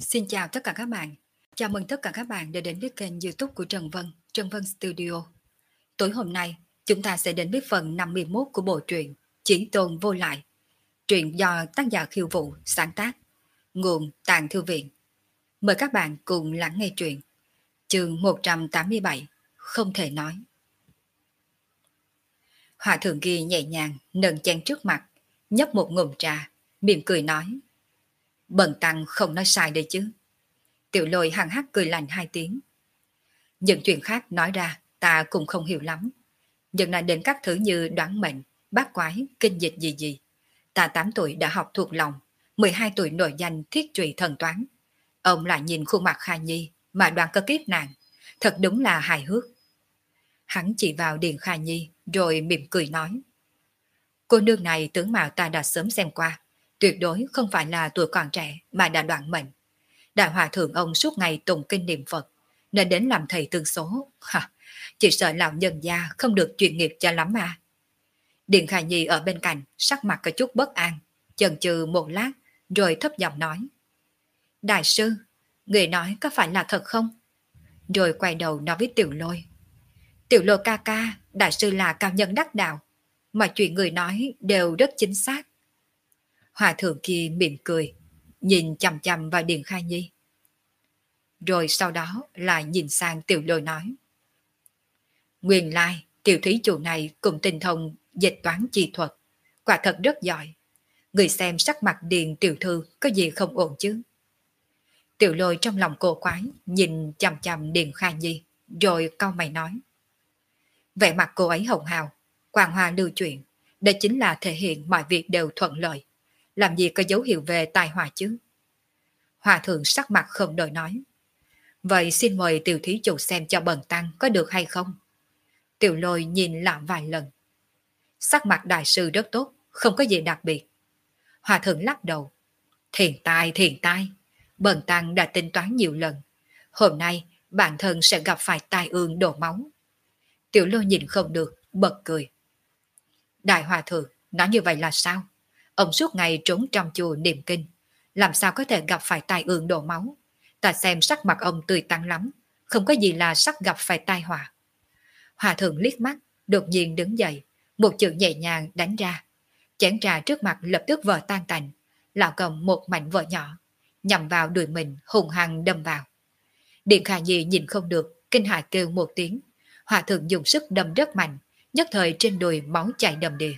Xin chào tất cả các bạn. Chào mừng tất cả các bạn đã đến với kênh YouTube của Trần Vân Studio. Tối hôm nay, chúng ta sẽ đến với phần 51 của bộ truyện Chí Tôn Vô Lại. Truyện do tác giả Khiêu Vũ sáng tác, nguồn Tàng Thư Viện. Mời các bạn cùng lắng nghe truyện. Chương 187, Không thể nói. Hòa thượng kia nhẹ nhàng nâng chén trước mặt, nhấp một ngụm trà, mỉm cười nói: Bần tăng không nói sai đây chứ. Tiểu Lôi hằng hắc cười lạnh hai tiếng. Những chuyện khác nói ra ta cũng không hiểu lắm. Nhưng nói đến các thứ như đoán mệnh, bát quái, kinh dịch gì. Ta 8 tuổi đã học thuộc lòng, 12 tuổi nổi danh thiết trụy thần toán. Ông lại nhìn khuôn mặt Kha Nhi mà đoán có kiếp nạn. Thật đúng là hài hước. Hắn chỉ vào Điền Kha Nhi rồi mỉm cười nói: Cô nương này tướng mạo ta đã sớm xem qua. Tuyệt đối không phải là tuổi còn trẻ mà đã đoán mệnh. Đại hòa thượng ông suốt ngày tụng kinh niệm Phật, nên đến làm thầy tương số. Chỉ sợ lão nhân gia không được chuyên nghiệp cho lắm mà. Điện Khả Nhi ở bên cạnh, sắc mặt có chút bất an, chần chừ một lát, rồi thấp giọng nói: Đại sư, người nói có phải là thật không? Rồi quay đầu nói với Tiểu Lôi: Tiểu Lôi ca ca, đại sư là cao nhân đắc đạo, mà chuyện người nói đều rất chính xác. Hòa thượng kia mỉm cười, nhìn chằm chằm vào Điện Khai Nhi. Rồi sau đó lại nhìn sang Tiểu Lôi nói: Nguyên lai, tiểu thí chủ này cùng tinh thông dịch toán chi thuật, quả thật rất giỏi. Người xem sắc mặt Điền tiểu thư có gì không ổn chứ? Tiểu Lôi trong lòng cổ quái, nhìn chằm chằm Điền Kha Nhi, rồi cau mày nói: Vẻ mặt cô ấy hồng hào, quang hoa lưu chuyển, đây chính là thể hiện mọi việc đều thuận lợi. Làm gì có dấu hiệu về tai họa chứ? Hòa thượng sắc mặt không đổi nói: Vậy xin mời tiểu thí chủ xem cho bần tăng có được hay không? Tiểu Lôi nhìn lại vài lần. Sắc mặt đại sư rất tốt, không có gì đặc biệt. Hòa thượng lắc đầu: thiền tai, bần tăng đã tính toán nhiều lần. Hôm nay bản thân sẽ gặp phải tai ương đổ máu. Tiểu Lôi nhìn không được, bật cười. Đại hòa thượng, nói như vậy là sao? Ông suốt ngày trốn trong chùa niệm kinh, làm sao có thể gặp phải tai ương đổ máu? Ta xem sắc mặt ông tươi tắn lắm, không có gì là sắp gặp phải tai họa. Hòa thượng liếc mắt, đột nhiên đứng dậy, một chữ nhẹ nhàng đánh ra. Chén trà trước mặt lập tức vỡ tan tành, lão cầm một mảnh vỡ nhỏ, nhằm vào đùi mình hùng hăng đâm vào. Điện Khả Nhi nhìn không được, kinh hãi kêu một tiếng. Hòa thượng dùng sức đâm rất mạnh, nhất thời trên đùi máu chảy đầm đìa.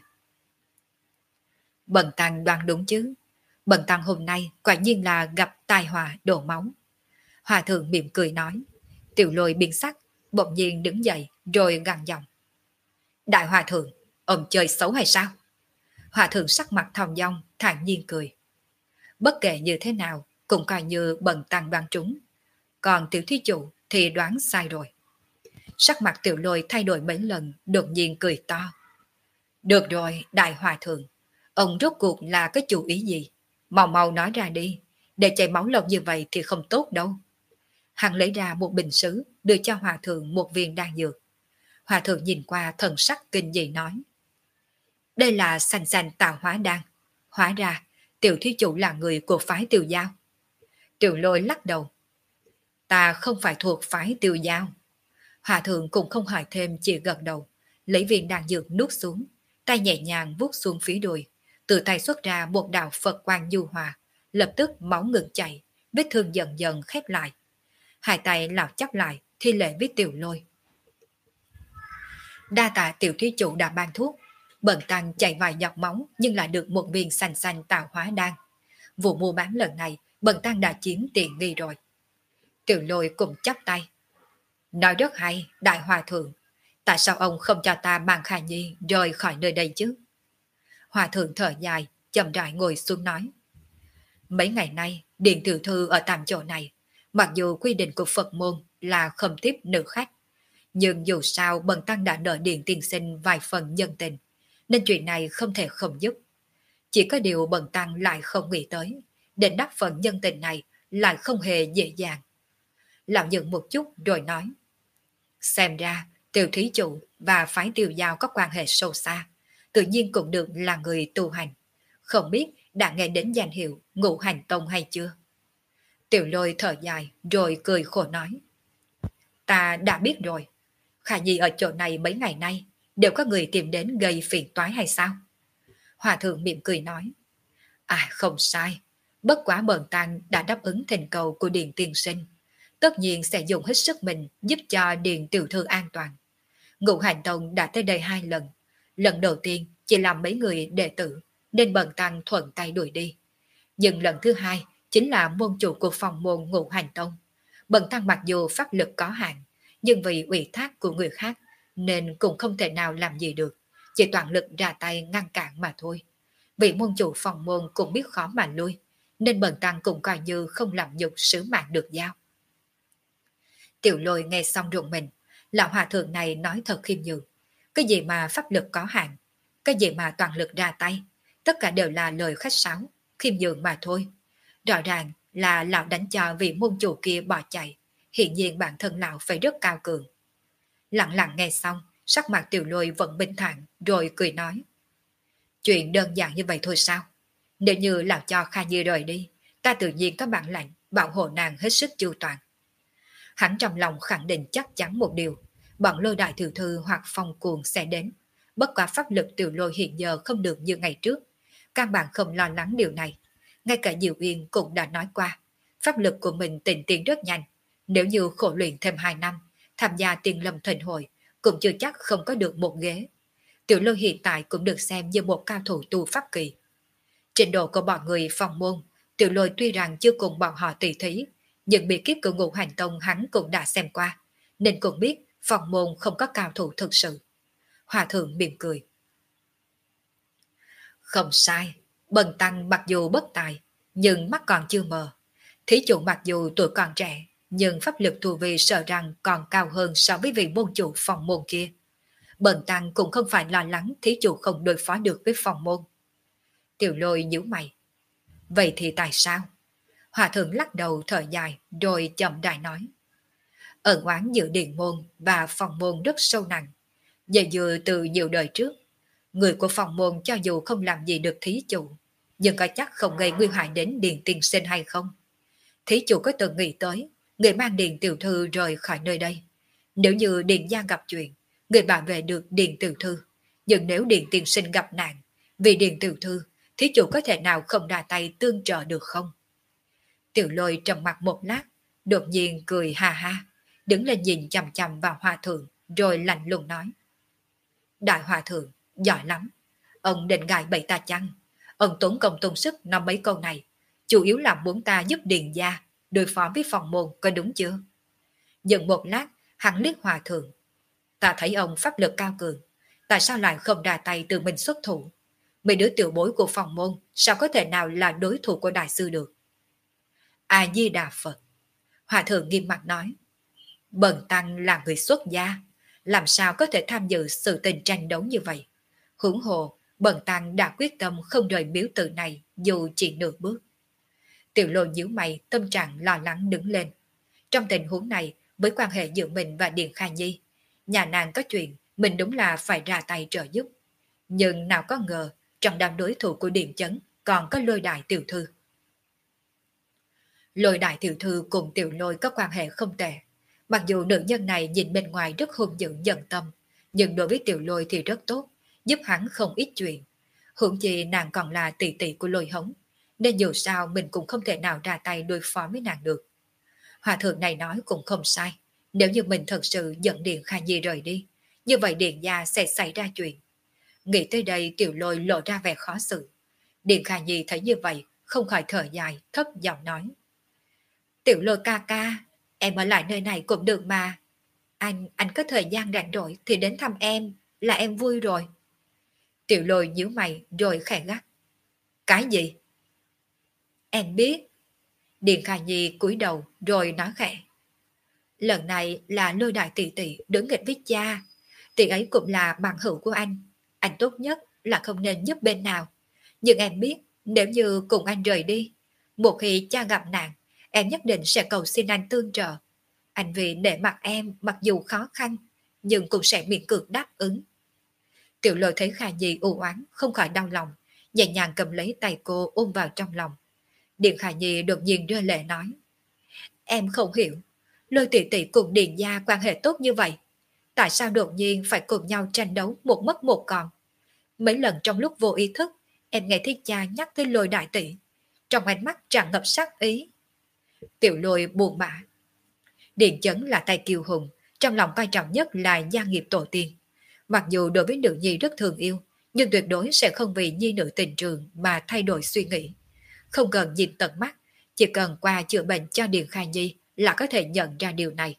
Bần tăng đoán đúng chứ? Bần tăng hôm nay quả nhiên là gặp tai họa đổ máu. Hòa thượng mỉm cười nói. Tiểu Lôi biến sắc, bỗng nhiên đứng dậy rồi gằn giọng: Đại hòa thượng, ông chơi xấu hay sao? Hòa thượng sắc mặt thong dong, thản nhiên cười. Bất kể như thế nào, cũng coi như bần tăng đoán trúng. Còn tiểu thí chủ thì đoán sai rồi. Sắc mặt Tiểu Lôi thay đổi mấy lần, đột nhiên cười to. Được rồi, đại hòa thượng, ông rốt cuộc là cái chủ ý gì? Mau mau nói ra đi, để chảy máu lâu như vậy thì không tốt đâu. Hắn lấy ra một bình sứ, đưa cho hòa thượng một viên đan dược. Hòa thượng nhìn qua thần sắc kinh dị nói: Đây là sanh sanh tạo hóa đan. Hóa ra, tiểu thí chủ là người của phái Tiêu Giao. Tiểu Lôi lắc đầu: Ta không phải thuộc phái Tiêu Giao. Hòa thượng cũng không hỏi thêm, chỉ gật đầu, lấy viên đan dược nuốt xuống, tay nhẹ nhàng vuốt xuống phía đùi, từ tay xuất ra một đạo Phật quang nhu hòa, lập tức máu ngừng chảy, vết thương dần dần khép lại. Hai tay lão chắp lại, thi lễ với Tiểu Lôi: Đa tạ tiểu thí chủ đã ban thuốc, bần tăng chảy vài giọt máu nhưng lại được một viên xanh xanh tạo hóa đan. Vụ mua bán lần này bần tăng đã chiếm tiện nghi rồi. Tiểu Lôi cùng chắp tay: Nói rất hay, đại hòa thượng. Tại sao ông không cho ta mang Khả Nhi rời khỏi nơi đây chứ? Hòa thượng thở dài, chậm rãi ngồi xuống nói: Mấy ngày nay, Điện tiểu thư ở tạm chỗ này, mặc dù quy định của Phật môn là không tiếp nữ khách, nhưng dù sao bần tăng đã nợ Điện tiên sinh vài phần nhân tình, nên chuyện này không thể không giúp. Chỉ có điều bần tăng lại không nghĩ tới, để đáp phần nhân tình này lại không hề dễ dàng. Lão dừng một chút rồi nói: Xem ra, Tiểu thí chủ và phái Tiêu Giao có quan hệ sâu xa, tự nhiên cũng được là người tu hành. Không biết đã nghe đến danh hiệu Ngũ Hành Tông hay chưa? Tiểu Lôi thở dài rồi cười khổ nói. Ta đã biết rồi. Khả Nhi ở chỗ này mấy ngày nay đều có người tìm đến gây phiền toái hay sao? Hòa thượng mỉm cười nói. À không sai. Bất quá bần tăng đã đáp ứng thỉnh cầu của Điền tiên sinh. Tất nhiên sẽ dùng hết sức mình giúp cho Điền tiểu thư an toàn. Ngũ Hành Tông đã tới đây 2 lần. Lần đầu tiên chỉ làm mấy người đệ tử nên bần tăng thuận tay đuổi đi. Nhưng lần thứ hai chính là môn chủ của phòng môn Ngũ Hành Tông. Bần tăng mặc dù pháp lực có hạn, nhưng vì ủy thác của người khác nên cũng không thể nào làm gì được, chỉ toàn lực ra tay ngăn cản mà thôi. Vị môn chủ phòng môn cũng biết khó mà lui, nên bần tăng cũng coi như không làm nhục sứ mạng được giao. Tiểu Lôi nghe xong rụng mình, lão hòa thượng này nói thật khiêm nhường. Cái gì mà pháp lực có hạn, cái gì mà toàn lực ra tay, tất cả đều là lời khách sáo, khiêm nhường mà thôi. Rõ ràng là lão đánh cho vị môn chủ kia bỏ chạy, hiện nhiên bản thân lão phải rất cao cường. Lặng lặng nghe xong, sắc mặt Tiểu Lôi vẫn bình thản, rồi cười nói. Chuyện đơn giản như vậy thôi sao? Nếu như lão cho Kha Nhi rời đi, ta tự nhiên có bản lãnh bảo hộ nàng hết sức chu toàn. Hắn trong lòng khẳng định chắc chắn một điều, bọn Lôi đại tiểu thư hoặc phong cuồng sẽ đến. Bất quả pháp lực Tiểu Lôi hiện giờ không được như ngày trước, căn bản không lo lắng điều này. Ngay cả Diệu Uyên cũng đã nói qua, pháp lực của mình tịnh tiến rất nhanh. Nếu như khổ luyện thêm 2 năm, tham gia Tiên Lâm Thịnh Hội, cũng chưa chắc không có được một ghế. Tiểu Lôi hiện tại cũng được xem như một cao thủ tu pháp kỳ. Trình độ của bọn người phòng môn, Tiểu Lôi tuy rằng chưa cùng bọn họ tỷ thí, nhưng bí kíp của Ngũ Hành Tông hắn cũng đã xem qua, nên cũng biết phòng môn không có cao thủ thực sự. Hòa thượng mỉm cười. Không sai, bần tăng mặc dù bất tài, nhưng mắt còn chưa mờ. Thí chủ mặc dù tuổi còn trẻ, nhưng pháp lực tu vi sợ rằng còn cao hơn so với vị môn chủ phòng môn kia. Bần tăng cũng không phải lo lắng thí chủ không đối phó được với phòng môn. Tiểu Lôi nhíu mày. Vậy thì tại sao? Hòa thượng lắc đầu thở dài rồi chậm rãi nói. Ẩn oán giữa điện môn và phòng môn rất sâu nặng. Dạy dừa từ nhiều đời trước, người của phòng môn cho dù không làm gì được thí chủ, nhưng có chắc không gây nguy hại đến Điền tiên sinh hay không? Thí chủ có từng nghĩ tới người mang Điền tiểu thư rời khỏi nơi đây. Nếu như Điền gia gặp chuyện, người bảo vệ được Điền tiểu thư. Nhưng nếu Điền tiên sinh gặp nạn, vì Điền tiểu thư, thí chủ có thể nào không ra tay tương trợ được không? Tiểu Lôi trầm mặt một lát, đột nhiên cười ha ha, đứng lên nhìn chằm chằm vào hòa thượng, rồi lạnh lùng nói. Đại hòa thượng, giỏi lắm. Ông định gài bẫy ta chăng? Ông tốn công tốn sức nói mấy câu này, chủ yếu là muốn ta giúp Điền gia đối phó với phòng môn, có đúng chưa? Dừng một lát, hắn liếc hòa thượng. Ta thấy ông pháp lực cao cường, tại sao lại không ra tay tự mình xuất thủ? Mấy đứa tiểu bối của phòng môn sao có thể nào là đối thủ của đại sư được? A Di Đà Phật. Hòa thượng nghiêm mặt nói. Bần tăng là người xuất gia, làm sao có thể tham dự sự tình tranh đấu như vậy? Huống hồ, bần tăng đã quyết tâm không rời miếu tự này dù chỉ nửa bước. Tiểu Lôi nhíu mày, tâm trạng lo lắng đứng lên. Trong tình huống này, với quan hệ giữa mình và Điền Kha Nhi, nhà nàng có chuyện, mình đúng là phải ra tay trợ giúp. Nhưng nào có ngờ, trong đám đối thủ của Điền Chấn còn có Lôi đại tiểu thư. Lôi đại tiểu thư cùng Tiểu Lôi có quan hệ không tệ. Mặc dù nữ nhân này nhìn bên ngoài rất hung dữ giận tâm, nhưng đối với Tiểu Lôi thì rất tốt, giúp hắn không ít chuyện. Hưởng chi nàng còn là tỷ tỷ của Lôi Hống, nên dù sao mình cũng không thể nào ra tay đối phó với nàng được. Hòa thượng này nói cũng không sai, nếu như mình thật sự dẫn Điền Kha Nhi rời đi, như vậy Điền gia sẽ xảy ra chuyện. Nghĩ tới đây Tiểu Lôi lộ ra vẻ khó xử. Điền Kha Nhi thấy như vậy, không khỏi thở dài, thấp giọng nói. Tiểu Lôi ca ca, em ở lại nơi này cũng được mà. Anh có thời gian rảnh rỗi thì đến thăm em, là em vui rồi. Tiểu Lôi nhíu mày rồi khẽ gắt. Cái gì? Em biết. Điền Kha Nhi cúi đầu rồi nói khẽ. Lần này là Lôi đại tỷ tỷ đối nghịch với cha. Tỷ ấy cũng là bằng hữu của anh. Anh tốt nhất là không nên giúp bên nào. Nhưng em biết nếu như cùng anh rời đi, một khi cha gặp nạn, em nhất định sẽ cầu xin anh tương trợ. Anh vì nể mặt em mặc dù khó khăn, nhưng cũng sẽ miễn cưỡng đáp ứng. Tiểu Lôi thấy Kha Nhi u oán, không khỏi đau lòng, nhẹ nhàng cầm lấy tay cô ôm vào trong lòng. Điện Kha Nhi đột nhiên rơi lệ nói. Em không hiểu, Lôi tỷ tỷ cùng Điền gia quan hệ tốt như vậy, tại sao đột nhiên phải cùng nhau tranh đấu một mất một còn? Mấy lần trong lúc vô ý thức, em nghe thấy cha nhắc tới Lôi đại tỷ, trong ánh mắt tràn ngập sát ý. Tiểu Lôi buồn bã. Điền Chấn là tay kiêu hùng, trong lòng quan trọng nhất là gia nghiệp tổ tiên. Mặc dù đối với nữ nhi rất thương yêu, nhưng tuyệt đối sẽ không vì nhi nữ tình trường mà thay đổi suy nghĩ. Không cần nhìn tận mắt, chỉ cần qua chữa bệnh cho Điền Khai Nhi là có thể nhận ra điều này.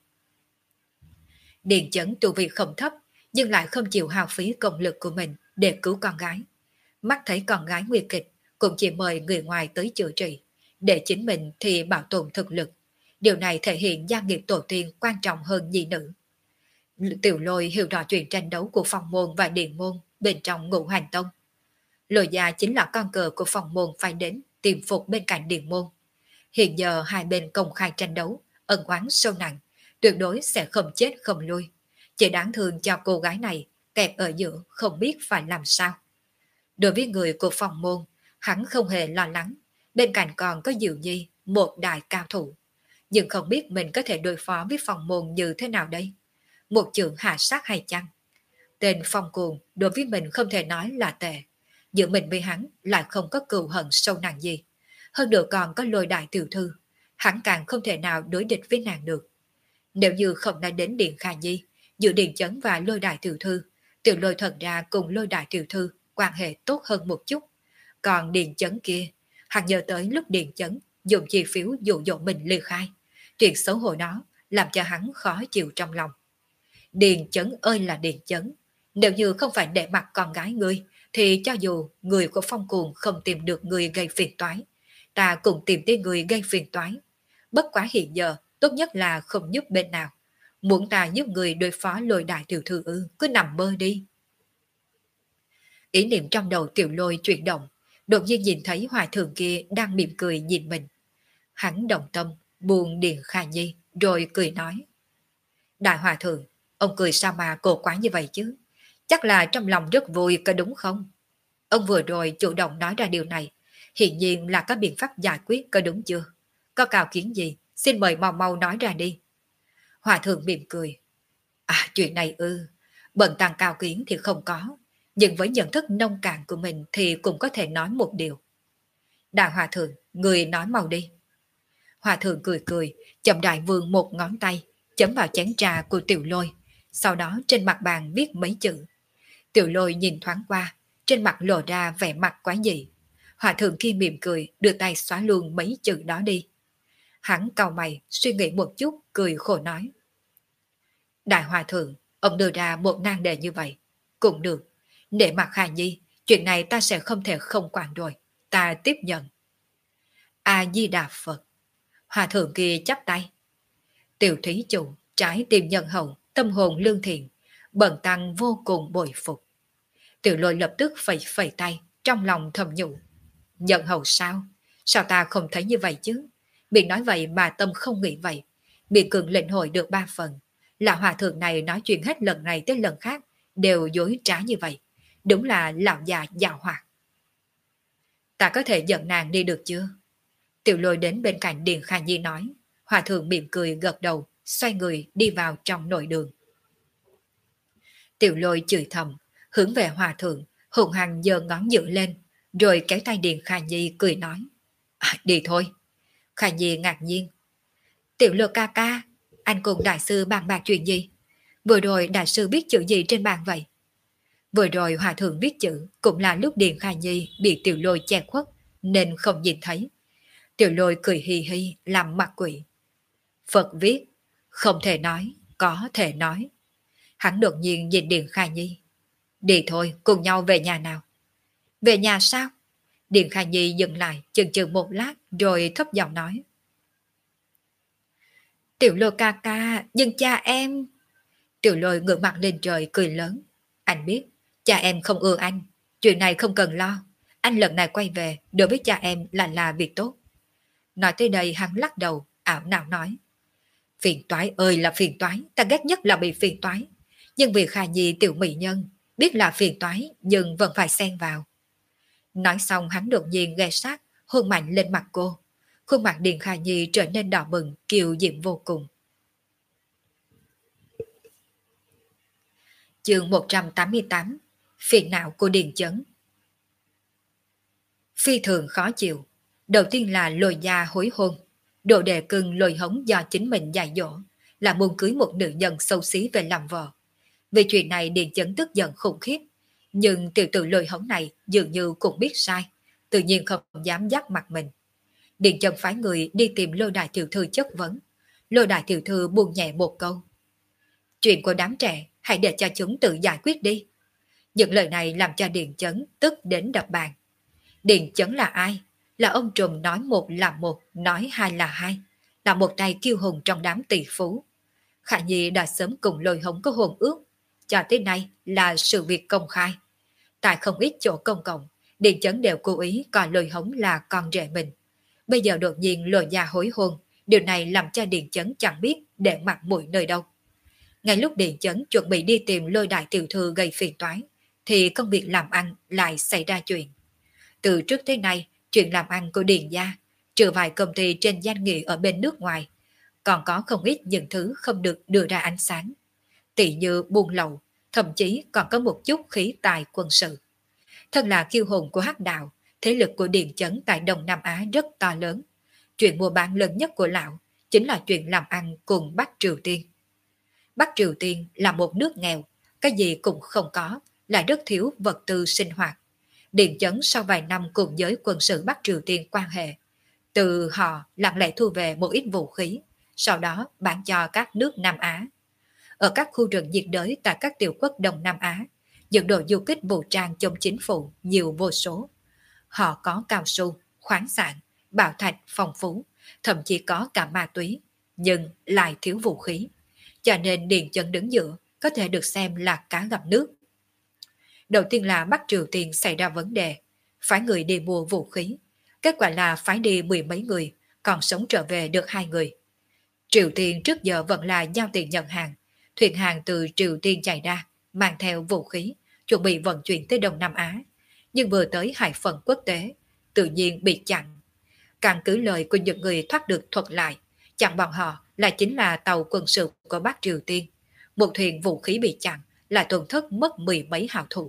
Điền Chấn tu vi không thấp, nhưng lại không chịu hao phí công lực của mình để cứu con gái. Mắt thấy con gái nguy kịch, cũng chỉ mời người ngoài tới chữa trị, để chính mình thì bảo tồn thực lực. Điều này thể hiện gia nghiệp tổ tiên quan trọng hơn nhi nữ. Tiểu Lôi hiểu rõ chuyện tranh đấu của Phong Môn và Điền Môn bên trong Ngũ Hành Tông. Lôi gia chính là con cờ của Phong Môn phải đến tìm phục bên cạnh Điền Môn. Hiện giờ hai bên công khai tranh đấu, ân oán sâu nặng, tuyệt đối sẽ không chết không lui. Chỉ đáng thương cho cô gái này kẹt ở giữa không biết phải làm sao. Đối với người của Phong Môn, hắn không hề lo lắng, bên cạnh còn có Diệu Nhi, một đại cao thủ. Nhưng không biết mình có thể đối phó với Phong Môn như thế nào đây? Một trường hạ sát hay chăng? Tên Phong Cuồng đối với mình không thể nói là tệ. Giữa mình với hắn lại không có cừu hận sâu nặng gì. Hơn nữa còn có Lôi đại tiểu thư. Hắn càng không thể nào đối địch với nàng được. Nếu như không nói đến Điện Khả Nhi, giữa Điền Chấn và Lôi đại tiểu thư, Tiểu Lôi thật ra cùng Lôi đại tiểu thư quan hệ tốt hơn một chút. Còn Điền Chấn kia, hắn nhớ tới lúc Điền Chấn dùng chi phiếu dụ dỗ mình ly khai. Chuyện xấu hổ đó làm cho hắn khó chịu trong lòng. Điền Chấn ơi là Điền Chấn, nếu như không phải để mặt con gái ngươi, thì cho dù người của Phong Cuồng không tìm được người gây phiền toái, ta cũng tìm tới người gây phiền toái. Bất quá hiện giờ, tốt nhất là không giúp bên nào. Muốn ta giúp người đối phó Lôi đại tiểu thư ư, cứ nằm mơ đi. Ý niệm trong đầu Tiểu Lôi chuyển động, đột nhiên nhìn thấy hòa thượng kia đang mỉm cười nhìn mình. Hắn động tâm, buông Điền Khả Nhi, rồi cười nói. Đại hòa thượng, ông cười sao mà cổ quái như vậy chứ? Chắc là trong lòng rất vui có đúng không? Ông vừa rồi chủ động nói ra điều này, hiển nhiên là có biện pháp giải quyết có đúng chưa? Có cao kiến gì? Xin mời mau mau nói ra đi. Hòa thượng mỉm cười. À, chuyện này ư, bần tăng cao kiến thì không có, nhưng với nhận thức nông cạn của mình thì cũng có thể nói một điều. Đại hòa thượng, người nói mau đi. Hòa thượng cười cười, chậm đại vươn một ngón tay, chấm vào chén trà của Tiểu Lôi, sau đó trên mặt bàn viết mấy chữ. Tiểu Lôi nhìn thoáng qua, trên mặt lộ ra vẻ mặt quái dị. Hòa thượng kia mỉm cười, đưa tay xóa luôn mấy chữ đó đi. Hắn cau mày, suy nghĩ một chút, cười khổ nói. Đại hòa thượng, ông đưa ra một nan đề như vậy. Cũng được, để mặt Hà Nhi, chuyện này ta sẽ không thể không quản rồi. Ta tiếp nhận. A-di-đà Phật. Hòa thượng kia chắp tay. Tiểu thí chủ, trái tim nhân hậu, tâm hồn lương thiện, bần tăng vô cùng bội phục. Tiểu Lôi lập tức phẩy phẩy tay, trong lòng thầm nhủ. Nhân hậu sao? Sao ta không thấy như vậy chứ? Miệng nói vậy mà tâm không nghĩ vậy. Miệng cường lĩnh hội được 3 phần. Là hòa thượng này nói chuyện hết lần này tới lần khác, đều dối trá như vậy. Đúng là lão già giàu hoạt. Ta có thể dẫn nàng đi được chưa? Tiểu Lôi đến bên cạnh Điền Khả Nhi nói. Hòa thượng mỉm cười gật đầu, xoay người đi vào trong nội đường. Tiểu Lôi chửi thầm, hướng về hòa thượng, hùng hăng giơ ngón giữa lên, rồi kéo tay Điền Khả Nhi cười nói. Đi thôi. Khả Nhi ngạc nhiên. Tiểu Lôi ca ca, anh cùng đại sư bàn bạc chuyện gì? Vừa rồi đại sư biết chữ gì trên bàn vậy? Vừa rồi hòa thượng viết chữ cũng là lúc Điền Khả Nhi bị Tiểu Lôi che khuất, nên không nhìn thấy. Tiểu Lôi cười hì hì làm mặt quỷ. Phật viết, không thể nói, có thể nói. Hắn đột nhiên nhìn Điền Khả Nhi. Đi thôi, cùng nhau về nhà nào. Về nhà sao? Điền Khả Nhi dừng lại chừng chừng một lát rồi thấp giọng nói. Tiểu Lôi ca ca, nhưng cha em... Tiểu Lôi ngửa mặt lên trời cười lớn. Anh biết, cha em không ưa anh. Chuyện này không cần lo. Anh lần này quay về, đối với cha em là việc tốt. Nói tới đây hắn lắc đầu, ảo não nói. Phiền toái ơi là phiền toái, ta ghét nhất là bị phiền toái. Nhưng vì Khả Nhi tiểu mỹ nhân, biết là phiền toái nhưng vẫn phải xen vào. Nói xong hắn đột nhiên ghé sát, hôn mạnh lên mặt cô. Khuôn mặt Điền Khả Nhi trở nên đỏ bừng, kiều diễm vô cùng. Chương 188. Phiền não của Điền Chấn. Phi thường khó chịu. Đầu tiên là Lôi Gia hối hôn. Đồ đệ cưng Lôi Hống do chính mình dạy dỗ, là muốn cưới một nữ nhân xấu xí về làm vợ. Vì chuyện này Điền Chấn tức giận khủng khiếp. Nhưng tiểu tử Lôi Hống này dường như cũng biết sai, tự nhiên không dám dắt mặt mình. Điền Chấn phái người đi tìm Lôi Đại Tiểu Thư chất vấn. Lôi Đại Tiểu Thư buông nhẹ một câu: chuyện của đám trẻ hãy để cho chúng tự giải quyết đi. Những lời này làm cho Điền Chấn tức đến đập bàn. Điền Chấn là ai? Là ông trùm nói một là một, nói hai là hai, là một tay kiêu hùng trong đám tỷ phú. Khả Nhi đã sớm cùng Lôi Hống có hôn ước, cho tới nay là sự việc công khai. Tại không ít chỗ công cộng, Điền Chấn đều cố ý coi Lôi Hống là con rể mình. Bây giờ đột nhiên Lôi Gia hối hôn, điều này làm cho Điền Chấn chẳng biết để mặt mũi nơi đâu. Ngay lúc Điền Chấn chuẩn bị đi tìm Lôi Đại Tiểu Thư gây phiền toái, thì công việc làm ăn lại xảy ra chuyện. Từ trước tới nay, chuyện làm ăn của Điền gia, trừ vài công ty trên danh nghĩa ở bên nước ngoài, còn có không ít những thứ không được đưa ra ánh sáng. Tỷ như buôn lậu, thậm chí còn có một chút khí tài quân sự. Thân là kiêu hùng của Hắc Đạo, thế lực của Điền Chấn tại Đông Nam Á rất to lớn. Chuyện mua bán lớn nhất của lão chính là chuyện làm ăn cùng Bắc Triều Tiên. Bắc Triều Tiên là một nước nghèo, cái gì cũng không có, lại rất thiếu vật tư sinh hoạt. Điền Chấn sau vài năm cùng giới quân sự Bắc Triều Tiên quan hệ, từ họ lặng lẽ thu về một ít vũ khí, sau đó bán cho các nước Nam Á. Ở các khu rừng nhiệt đới tại các tiểu quốc Đông Nam Á, những đội du kích vũ trang chống chính phủ nhiều vô số. Họ có cao su, khoáng sản, bảo thạch phong phú, thậm chí có cả ma túy, nhưng lại thiếu vũ khí. Cho nên Điền Chấn đứng giữa có thể được xem là cá gặp nước. Đầu tiên là Bắc Triều Tiên xảy ra vấn đề, phái người đi mua vũ khí. Kết quả là phái đi mười mấy người, còn sống trở về được 2 người. Triều Tiên trước giờ vẫn là giao tiền nhận hàng. Thuyền hàng từ Triều Tiên chạy ra, mang theo vũ khí, chuẩn bị vận chuyển tới Đông Nam Á. Nhưng vừa tới hải phận quốc tế, tự nhiên bị chặn. Căn cứ lời của những người thoát được thuật lại, chặn bọn họ là chính là tàu quân sự của Bắc Triều Tiên. Một thuyền vũ khí bị chặn là tổn thất mất 10 mấy hào thủ.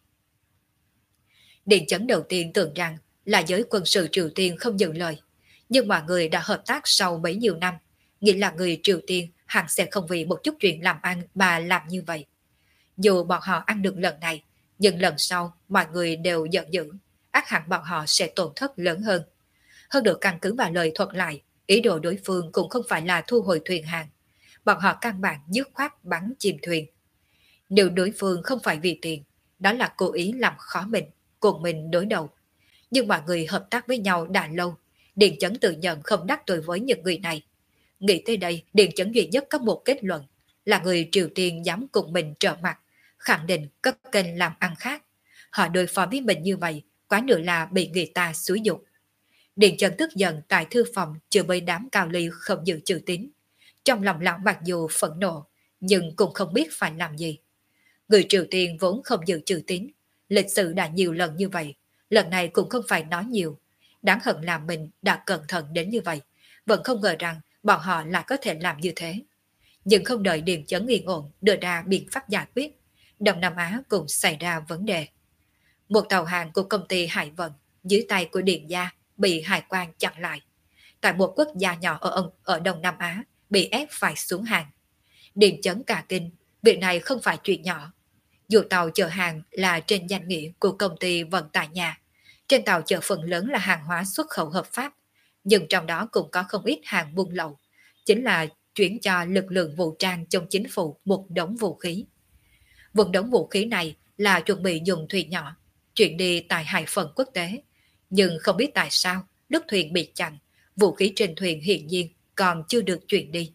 Điền Chấn đầu tiên tưởng rằng là giới quân sự Triều Tiên không giữ lời, nhưng mọi người đã hợp tác sau mấy nhiều năm, nghĩ là người Triều Tiên hẳn sẽ không vì một chút chuyện làm ăn mà làm như vậy. Dù bọn họ ăn được lần này, nhưng lần sau mọi người đều giận dữ, ắt hẳn bọn họ sẽ tổn thất lớn hơn. Hơn được căn cứ vào lời thuật lại, ý đồ đối phương cũng không phải là thu hồi thuyền hàng. Bọn họ căn bản dứt khoát bắn chìm thuyền. Nếu đối phương không phải vì tiền, đó là cố ý làm khó mình, cùng mình đối đầu. Nhưng mọi người hợp tác với nhau đã lâu, Điền Chấn tự nhận không đắc tội với những người này. Nghĩ tới đây, Điền Chấn duy nhất có một kết luận, là người Triều Tiên dám cùng mình trở mặt, khẳng định có kênh làm ăn khác. Họ đối phó với mình như vậy, quá nữa là bị người ta xúi dục. Điền Chấn tức giận tại thư phòng chửi bới đám cao ly không giữ chữ tín. Trong lòng lão mặc dù phẫn nộ, nhưng cũng không biết phải làm gì. Người Triều Tiên vốn không giữ chữ tín, lịch sử đã nhiều lần như vậy, lần này cũng không phải nói nhiều. Đáng hận là mình đã cẩn thận đến như vậy, vẫn không ngờ rằng bọn họ lại có thể làm như thế. Nhưng không đợi Điền Chấn yên ổn đưa ra biện pháp giải quyết, Đông Nam Á cũng xảy ra vấn đề. Một tàu hàng của công ty Hải Vận dưới tay của Điền gia bị hải quan chặn lại. Tại một quốc gia nhỏ ở Đông Nam Á bị ép phải xuống hàng. Điền Chấn cả kinh, việc này không phải chuyện nhỏ. Dù tàu chở hàng là trên danh nghĩa của công ty vận tải nhà, trên tàu chở phần lớn là hàng hóa xuất khẩu hợp pháp, nhưng trong đó cũng có không ít hàng buôn lậu, chính là chuyển cho lực lượng vũ trang trong chính phủ một đống vũ khí. Một đống vũ khí này là chuẩn bị dùng thuyền nhỏ, chuyển đi tại hải phận quốc tế, nhưng không biết tại sao lúc thuyền bị chặn, vũ khí trên thuyền hiện nhiên còn chưa được chuyển đi.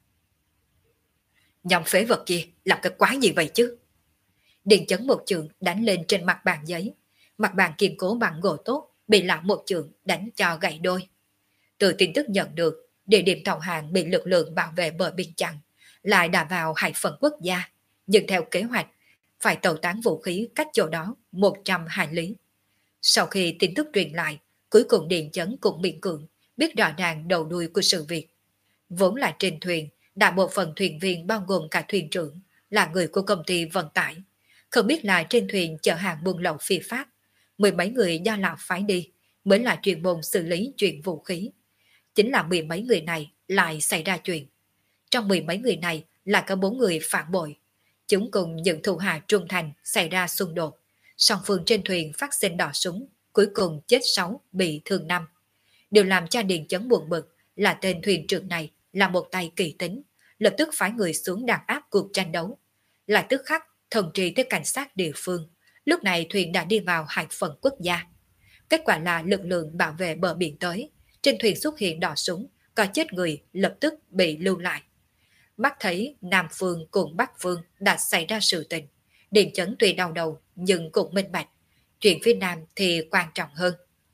Nhóm phế vật kia làm cái quái gì vậy chứ? Điền Chấn một chưởng đánh lên trên mặt bàn giấy. Mặt bàn kiên cố bằng gỗ tốt bị lão một chưởng đánh cho gãy đôi. Từ tin tức nhận được, địa điểm tàu hàng bị lực lượng bảo vệ bờ biển chặn, lại đã vào hải phận quốc gia, nhưng theo kế hoạch phải tẩu tán vũ khí cách chỗ đó 100 hải lý. Sau khi tin tức truyền lại, cuối cùng Điền Chấn cũng miễn cưỡng biết rõ ràng đầu đuôi của sự việc. Vốn là trên thuyền, đại bộ phận thuyền viên bao gồm cả thuyền trưởng, là người của công ty vận tải. Không biết là trên thuyền chở hàng buôn lậu phi pháp, mười mấy người do lão phái đi, mới là chuyên môn xử lý chuyện vũ khí. Chính là mười mấy người này lại xảy ra chuyện. Trong mười mấy người này là có bốn người phản bội. Chúng cùng những thủ hạ trung thành xảy ra xung đột. Song phương trên thuyền phát sinh đỏ súng, cuối cùng chết 6, bị thương 5. Điều làm cho Điền Chấn buồn bực là tên thuyền trưởng này là một tay kỳ tính, lập tức phái người xuống đàn áp cuộc tranh đấu. Lại tức khắc thông tri tới cảnh sát địa phương. Lúc này thuyền đã đi vào hải phận quốc gia. Kết quả là lực lượng bảo vệ bờ biển tới, trên thuyền xuất hiện đỏ súng, có chết người lập tức bị lưu lại. Mắt thấy Nam Phương cùng Bắc Phương đã xảy ra sự tình. Điền Chấn tuy đau đầu nhưng cũng minh bạch. Chuyện phía Nam thì quan trọng hơn.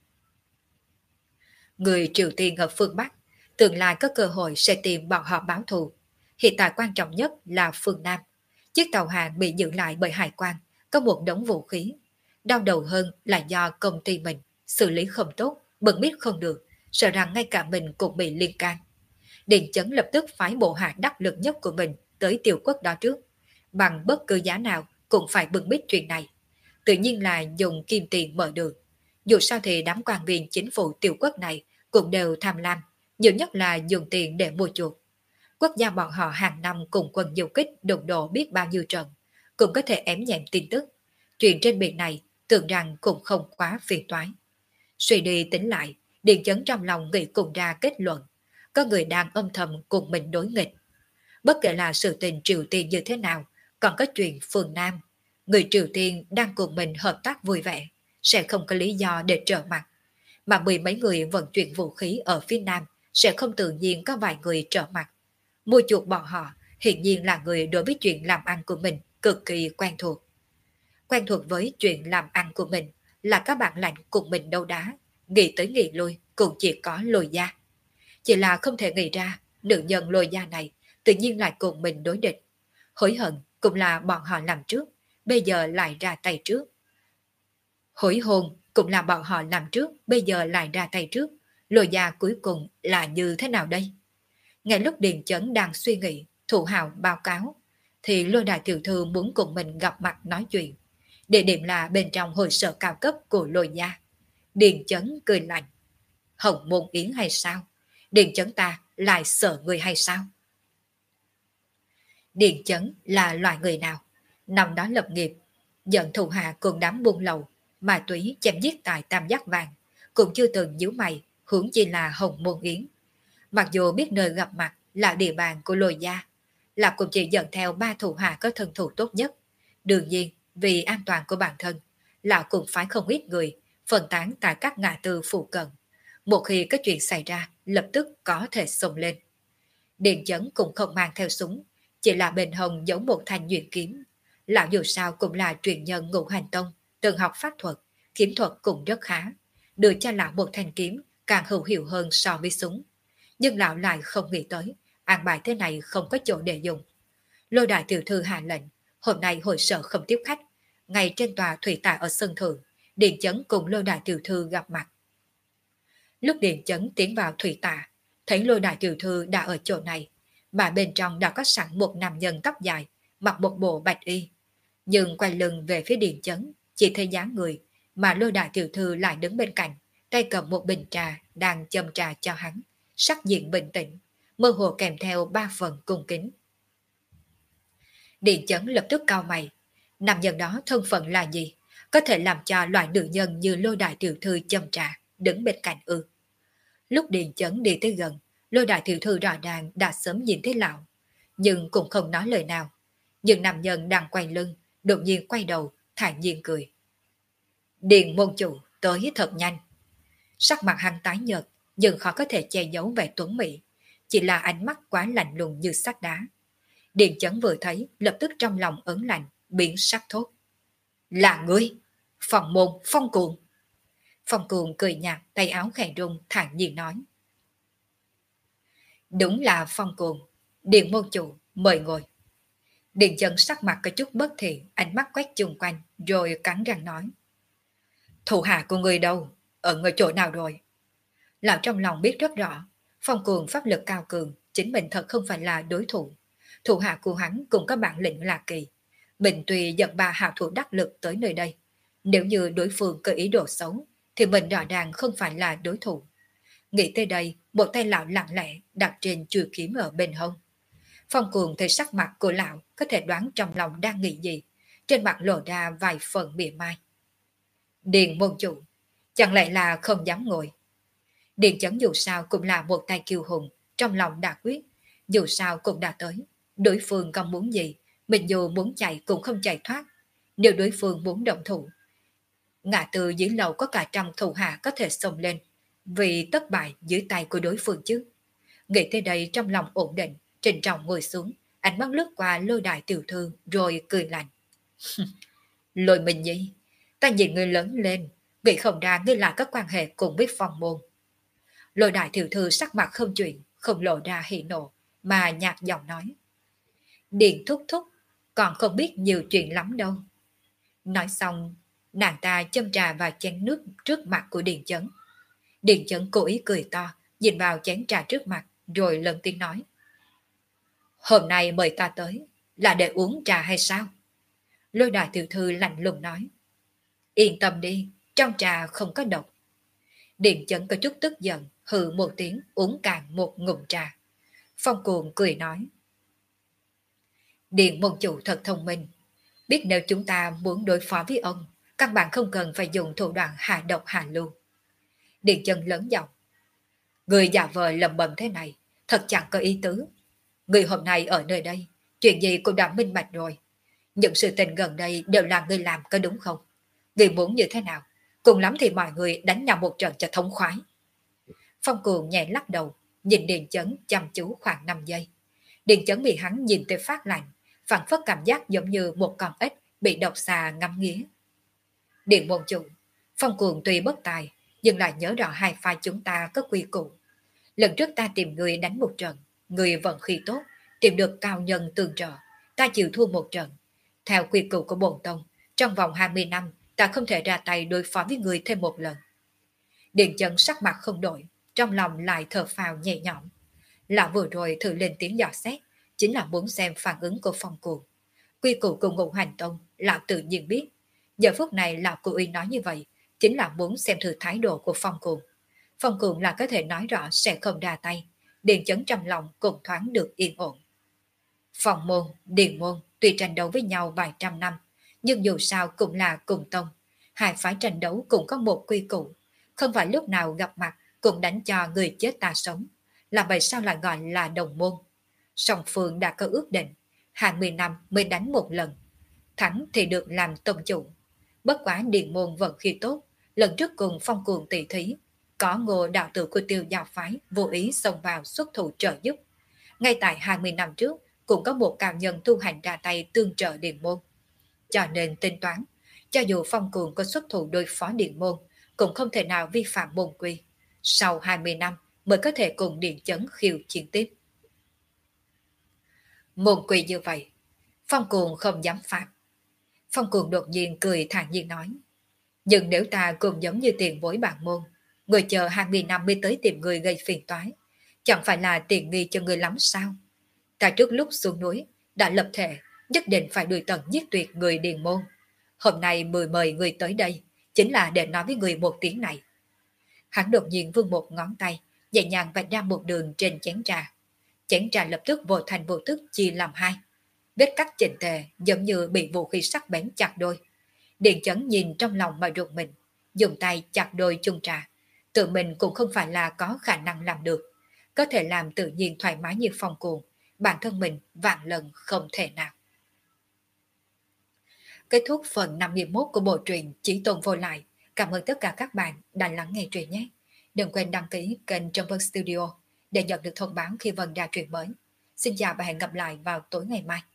Người Triều Tiên ở phương Bắc tương lai có cơ hội sẽ tìm bọn họ báo thù. Hiện tại quan trọng nhất là phương Nam. Chiếc tàu hàng bị giữ lại bởi hải quan, có một đống vũ khí. Đau đầu hơn là do công ty mình xử lý không tốt, bận biết không được, sợ rằng ngay cả mình cũng bị liên can. Điền Chấn lập tức phái bộ hạ đắc lực nhất của mình tới Tiểu Quốc đó trước. Bằng bất cứ giá nào cũng phải bưng bít chuyện này. Tự nhiên là dùng kim tiền mở đường. Dù sao thì đám quan viên chính phủ Tiểu Quốc này cũng đều tham lam, nhiều nhất là dùng tiền để mua chuộc. Quốc gia bọn họ hàng năm cùng quân du kích đụng độ biết bao nhiêu trận, cũng có thể ém nhẹm tin tức. Chuyện trên biển này tưởng rằng cũng không quá phiền toái. Suy đi tính lại, Điền Chấn trong lòng nghĩ cùng ra kết luận. Có người đang âm thầm cùng mình đối nghịch. Bất kể là sự tình Triều Tiên như thế nào, còn có chuyện phương Nam. Người Triều Tiên đang cùng mình hợp tác vui vẻ, sẽ không có lý do để trở mặt. Mà mười mấy người vận chuyển vũ khí ở phía Nam sẽ không tự nhiên có vài người trở mặt. Mua chuộc bọn họ hiển nhiên là người đối với chuyện làm ăn của mình cực kỳ quen thuộc. Quen thuộc với chuyện làm ăn của mình là các bạn lành cùng mình đấu đá, nghĩ tới nghĩ lui cũng chỉ có Lôi Gia. Chỉ là không thể nghĩ ra nữ nhân Lôi Gia này tự nhiên lại cùng mình đối địch. Hối hận cũng là bọn họ làm trước, bây giờ lại ra tay trước. Hối hôn cũng là bọn họ làm trước, bây giờ lại ra tay trước. Lôi Gia cuối cùng là như thế nào đây? Ngay lúc Điền Chấn đang suy nghĩ, thủ hào báo cáo, thì Lôi đại tiểu thư muốn cùng mình gặp mặt nói chuyện. Địa điểm là bên trong hội sở cao cấp của Lôi Gia. Điền Chấn cười lạnh. Hồng Môn Yến hay sao? Điền Chấn ta lại sợ người hay sao? Điền Chấn là loại người nào? Năm đó lập nghiệp, dẫn thủ hạ cùng đám buôn lậu, ma túy chém giết tại Tam Giác Vàng, cũng chưa từng nhíu mày, huống chi là Hồng Môn Yến. Mặc dù biết nơi gặp mặt là địa bàn của Lôi Gia, là cũng chỉ dẫn theo 3 thủ hạ có thân thủ tốt nhất. Đương nhiên, vì an toàn của bản thân, lão cũng phải không ít người phân tán tại các ngã tư phụ cận. Một khi có chuyện xảy ra, lập tức có thể xông lên. Điền Chấn cũng không mang theo súng, chỉ là bên hông giống một thanh nhuyễn kiếm. Lão dù sao cũng là truyền nhân Ngũ Hành Tông, từng học pháp thuật, kiếm thuật cũng rất khá. Đưa cho lão một thanh kiếm càng hữu hiệu hơn so với súng. Nhưng lão lại không nghĩ tới, an bài thế này không có chỗ để dùng. Lôi đại tiểu thư hạ lệnh, hôm nay hội sở không tiếp khách. Ngay trên tòa thủy tạ ở sân thượng, Điền Chấn cùng Lôi đại tiểu thư gặp mặt. Lúc Điền Chấn tiến vào thủy tạ, thấy Lôi đại tiểu thư đã ở chỗ này, mà bên trong đã có sẵn một nam nhân tóc dài, mặc một bộ bạch y. Nhưng quay lưng về phía Điền Chấn, chỉ thấy dáng người, mà Lôi đại tiểu thư lại đứng bên cạnh, tay cầm một bình trà đang châm trà cho hắn, sắc diện bình tĩnh, mơ hồ kèm theo 3 phần cung kính. Điền Chấn lập tức cau mày, nam nhân đó thân phận là gì? Có thể làm cho loại nữ nhân như Lôi đại tiểu thư châm trà, đứng bên cạnh ư? Lúc Điền Chấn đi tới gần, Lôi đại tiểu thư rõ ràng đã sớm nhìn thấy lão, nhưng cũng không nói lời nào. Nhưng nam nhân đang quay lưng, đột nhiên quay đầu, thản nhiên cười. Điền môn chủ tới thật nhanh. Sắc mặt hắn tái nhợt, nhưng khó có thể che giấu vẻ tuấn mỹ, chỉ là ánh mắt quá lạnh lùng như sắt đá. Điền Chấn vừa thấy, lập tức trong lòng ớn lạnh, biến sắc thốt. Là ngươi! Phong môn, Phong Cuồng! Phong Cuồng cười nhạt, tay áo khẽ rung, thản nhiên nói. Đúng là Phong Cuồng. Điền môn chủ, mời ngồi. Điền Chấn sắc mặt có chút bất thiện, ánh mắt quét chung quanh, rồi cắn răng nói. Thủ hạ của người đâu? Ở người chỗ nào rồi? Lão trong lòng biết rất rõ, Phong Cuồng pháp lực cao cường, chính mình thật không phải là đối thủ. Thủ hạ của hắn cũng có bản lĩnh là kỳ. Mình tuy dẫn ba hào thủ đắc lực tới nơi đây. Nếu như đối phương có ý đồ xấu, thì mình rõ ràng không phải là đối thủ. Nghĩ tới đây, một tay lão lặng lẽ đặt trên chuôi kiếm ở bên hông. Phong Cuồng thấy sắc mặt của lão có thể đoán trong lòng đang nghĩ gì. Trên mặt lộ ra vài phần mỉa mai. Điền môn chủ, chẳng lẽ là không dám ngồi. Điền Chấn dù sao cũng là một tay kiêu hùng, trong lòng đã quyết, dù sao cũng đã tới. Đối phương không muốn gì, mình dù muốn chạy cũng không chạy thoát. Nếu đối phương muốn động thủ, ngã từ dưới lầu có cả trăm thủ hạ có thể xông lên, vì tất bại dưới tay của đối phương chứ. Nghĩ tới đây trong lòng ổn định, trịnh trọng ngồi xuống, ánh mắt lướt qua Lôi Đại tiểu thư rồi cười lạnh. Lôi Minh Nhi, ta nhìn ngươi lớn lên, nghĩ không ra ngươi lại có quan hệ cùng với Phong môn. Lôi Đại tiểu thư sắc mặt không chuyển, không lộ ra hỉ nộ, mà nhạt giọng nói. Điền thúc thúc, còn không biết nhiều chuyện lắm đâu. Nói xong, nàng ta châm trà vào chén nước trước mặt của Điền Chấn. Điền Chấn cố ý cười to, nhìn vào chén trà trước mặt, rồi lần tiếng nói. Hôm nay mời ta tới, là để uống trà hay sao? Lôi Đại tiểu thư lạnh lùng nói. Yên tâm đi, trong trà không có độc. Điền Chấn có chút tức giận, hừ một tiếng uống cạn một ngụm trà. Phong Cuồng cười nói. Điền môn chủ thật thông minh, biết nếu chúng ta muốn đối phó với ông, căn bản không cần phải dùng thủ đoạn hạ độc hạ lưu. Điền Chấn lớn giọng. Người giả vờ lầm bầm thế này, thật chẳng có ý tứ. Người hôm nay ở nơi đây, chuyện gì cũng đã minh bạch rồi. Những sự tình gần đây đều là người làm có đúng không? Người muốn như thế nào? Cùng lắm thì mọi người đánh nhau một trận cho thống khoái. Phong Cuồng nhẹ lắc đầu, nhìn Điền Chấn chăm chú khoảng 5 giây. Điền Chấn bị hắn nhìn tới phát lạnh, phản phất cảm giác giống như một con ếch bị độc xà ngắm nghía. Điền môn chủ, Phong Cuồng tuy bất tài, nhưng lại nhớ rõ hai pha chúng ta có quy củ. Lần trước ta tìm người đánh một trận, người vận khí tốt, tìm được cao nhân tương trợ, ta chịu thua một trận. Theo quy củ của bổn tông, trong vòng 20 năm, ta không thể ra tay đối phó với người thêm một lần. Điền Chấn sắc mặt không đổi, trong lòng lại thở phào nhẹ nhõm. Lão vừa rồi thử lên tiếng dò xét, chính là muốn xem phản ứng của Phong Cuồng. Quy củ của Ngũ Hành Tông, lão tự nhiên biết. Giờ phút này lão cố ý nói như vậy, chính là muốn xem thử thái độ của Phong Cuồng. Phong Cuồng là có thể nói rõ sẽ không ra tay, Điền Chấn trong lòng cũng thoáng được yên ổn. Phong môn, Điền môn tuy tranh đấu với nhau vài trăm năm, nhưng dù sao cũng là cùng tông. Hai phái tranh đấu cũng có một quy củ, không phải lúc nào gặp mặt cũng đánh cho người chết ta sống. Là vậy sao lại gọi là đồng môn? Song phương đã có ước định, 20 năm mới đánh một lần. Thắng thì được làm tông chủ. Bất quá Điền môn vận khí tốt, lần trước cùng Phong Cuồng tỷ thí, có Ngô đạo tử của Tiêu Giao phái vô ý xông vào xuất thủ trợ giúp. Ngay tại 20 năm trước, cũng có một cao nhân tu hành ra tay tương trợ Điền môn. Cho nên tính toán, cho dù Phong Cuồng có xuất thủ đối phó Điền môn, cũng không thể nào vi phạm môn quy. Sau 20 năm mới có thể cùng Điền Chấn khiêu chiến tiếp. Môn quy như vậy, Phong Cuồng không dám phạm. Phong Cuồng đột nhiên cười thản nhiên nói. Nhưng nếu ta cũng giống như tiền bối bản môn, người chờ 20 năm mới tới tìm người gây phiền toái, chẳng phải là tiền nghi cho người lắm sao? Ta trước lúc xuống núi, đã lập thể, nhất định phải đuổi tận giết tuyệt người Điền môn. Hôm nay mời người tới đây, chính là để nói với người một tiếng này. Hắn đột nhiên vươn một ngón tay, nhẹ nhàng vạch ra một đường trên chén trà. Chén trà lập tức vô thành vô tức chia làm hai. Vết cắt chỉnh tề giống như bị vũ khí sắc bén chặt đôi. Điền Chấn nhìn trong lòng mà rụt mình, dùng tay chặt đôi chung trà. Tự mình cũng không phải là có khả năng làm được. Có thể làm tự nhiên thoải mái như Phong Cuồng, bản thân mình vạn lần không thể nào. Kết thúc phần 51 của bộ truyện Chí Tôn Vô Lại. Cảm ơn tất cả các bạn đã lắng nghe truyện nhé. Đừng quên đăng ký kênh Trân Vân Studio để nhận được thông báo khi Vân ra truyện mới. Xin chào và hẹn gặp lại vào tối ngày mai.